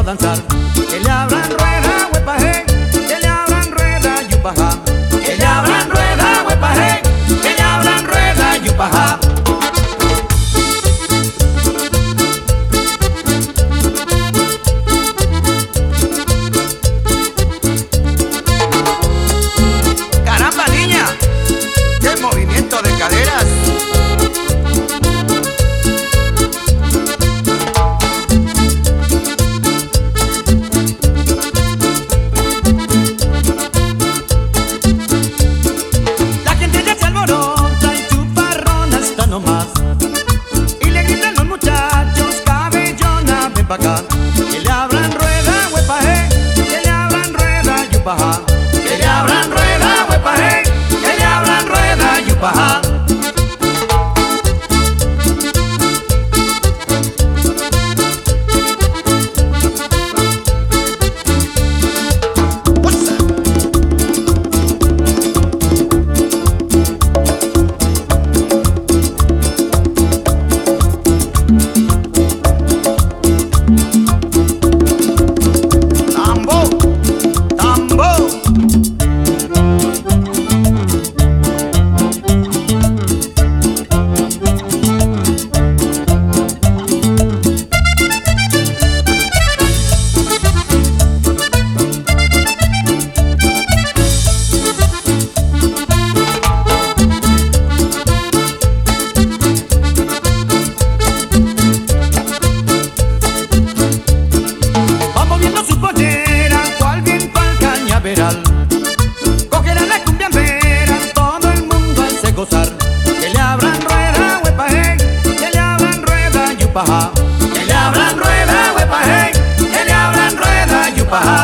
danzar. Que le abran rueda, huepaje, que le abran rueda, yupaja. Que le abran rueda, huepaje, que le abran rueda, yupaja. Caramba, niña, qué movimiento de caderas. Y le gritan los muchachos, cabellona, ven pa' acá. Que le abran rueda, huepaje, que le abran rueda, yupaja. Que le abran rueda, huepaje, que le abran rueda, yupaja. Cogerá la cumbia entera, todo el mundo hace gozar. Que le abran rueda, huepaje, que le abran rueda, yupaja. Que le abran rueda, huepaje, que le abran rueda, yupaja.